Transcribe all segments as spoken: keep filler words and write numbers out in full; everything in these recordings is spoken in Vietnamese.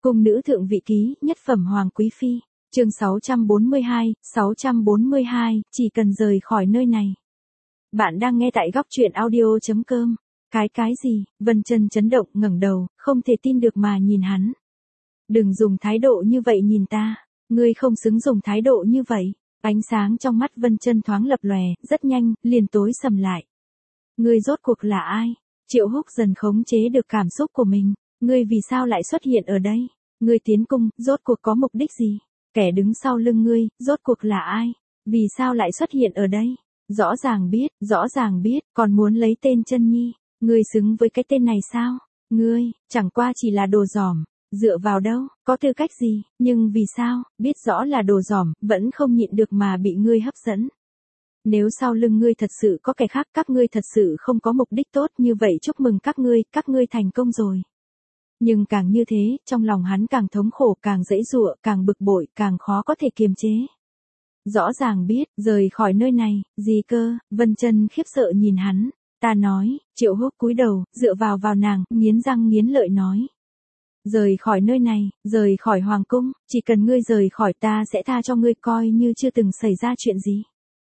Cung nữ thượng vị ký, nhất phẩm hoàng quý phi. Chương sáu trăm bốn mươi hai, sáu trăm bốn mươi hai, chỉ cần rời khỏi nơi này. Bạn đang nghe tại góc truyện audio chấm com. Cái cái gì? Vân Chân chấn động, ngẩng đầu, không thể tin được mà nhìn hắn. Đừng dùng thái độ như vậy nhìn ta, ngươi không xứng dùng thái độ như vậy. Ánh sáng trong mắt Vân Chân thoáng lập lòe, rất nhanh, liền tối sầm lại. Ngươi rốt cuộc là ai? Triệu Húc dần khống chế được cảm xúc của mình. Ngươi vì sao lại xuất hiện ở đây? Ngươi tiến cung, rốt cuộc có mục đích gì? Kẻ đứng sau lưng ngươi, rốt cuộc là ai? Vì sao lại xuất hiện ở đây? Rõ ràng biết, rõ ràng biết, còn muốn lấy tên Chân Nhi. Ngươi xứng với cái tên này sao? Ngươi, chẳng qua chỉ là đồ dỏm. Dựa vào đâu, có tư cách gì, nhưng vì sao, biết rõ là đồ dỏm, vẫn không nhịn được mà bị ngươi hấp dẫn. Nếu sau lưng ngươi thật sự có kẻ khác, các ngươi thật sự không có mục đích tốt như vậy, chúc mừng các ngươi, các ngươi thành công rồi. Nhưng càng như thế, trong lòng hắn càng thống khổ, càng giãy giụa, càng bực bội, càng khó có thể kiềm chế. Rõ ràng biết, rời khỏi nơi này, gì cơ? Vân Chân khiếp sợ nhìn hắn. Ta nói, Triệu Húc cúi đầu, dựa vào vào nàng, nghiến răng nghiến lợi nói. Rời khỏi nơi này, rời khỏi hoàng cung, chỉ cần ngươi rời khỏi ta sẽ tha cho ngươi, coi như chưa từng xảy ra chuyện gì.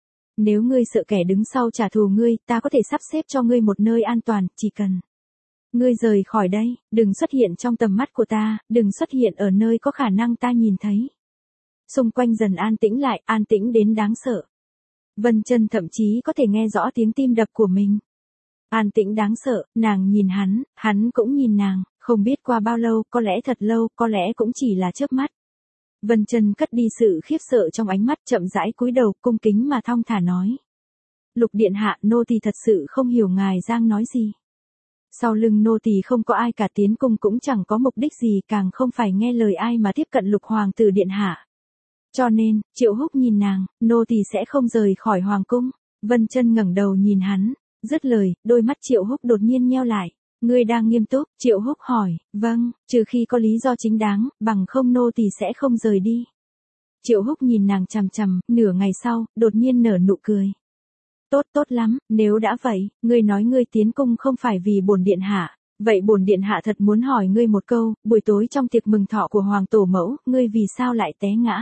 Nếu ngươi sợ kẻ đứng sau trả thù ngươi, ta có thể sắp xếp cho ngươi một nơi an toàn, chỉ cần ngươi rời khỏi đây, đừng xuất hiện trong tầm mắt của ta, đừng xuất hiện ở nơi có khả năng ta nhìn thấy. Xung quanh dần an tĩnh lại, an tĩnh đến đáng sợ. Vân Chân thậm chí có thể nghe rõ tiếng tim đập của mình. An tĩnh đáng sợ, nàng nhìn hắn, hắn cũng nhìn nàng, không biết qua bao lâu, có lẽ thật lâu, có lẽ cũng chỉ là chớp mắt. Vân Chân cất đi sự khiếp sợ trong ánh mắt, chậm rãi cúi đầu, cung kính mà thong thả nói. Lục điện hạ, nô tỳ thật sự không hiểu ngài đang nói gì. Sau lưng nô tỳ không có ai cả, tiến cung cũng chẳng có mục đích gì, càng không phải nghe lời ai mà tiếp cận lục hoàng tử điện hạ. Cho nên, Triệu Húc nhìn nàng, nô tỳ sẽ không rời khỏi hoàng cung. Vân Chân ngẩng đầu nhìn hắn, dứt lời, đôi mắt Triệu Húc đột nhiên nheo lại. Ngươi đang nghiêm túc? Triệu Húc hỏi. Vâng, trừ khi có lý do chính đáng, bằng không nô tỳ sẽ không rời đi. Triệu Húc nhìn nàng chằm chằm, nửa ngày sau, đột nhiên nở nụ cười. Tốt tốt lắm, nếu đã vậy, ngươi nói ngươi tiến cung không phải vì bổn điện hạ, vậy bổn điện hạ thật muốn hỏi ngươi một câu, buổi tối trong tiệc mừng thọ của hoàng tổ mẫu, ngươi vì sao lại té ngã?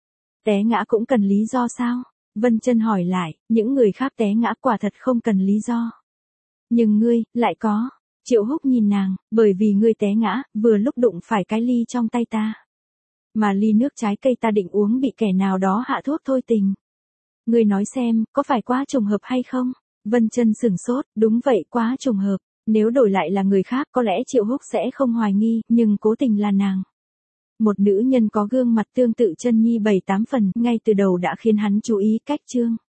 Té ngã cũng cần lý do sao? Vân Chân hỏi lại, những người khác té ngã quả thật không cần lý do. Nhưng ngươi, lại có. Triệu Húc nhìn nàng, bởi vì ngươi té ngã, vừa lúc đụng phải cái ly trong tay ta. Mà ly nước trái cây ta định uống bị kẻ nào đó hạ thuốc thôi tình. Ngươi nói xem, có phải quá trùng hợp hay không? Vân Chân sửng sốt, đúng vậy, quá trùng hợp. Nếu đổi lại là người khác có lẽ Triệu Húc sẽ không hoài nghi, nhưng cố tình là nàng. Một nữ nhân có gương mặt tương tự Chân Nhi bảy tám phần, ngay từ đầu đã khiến hắn chú ý cách chương.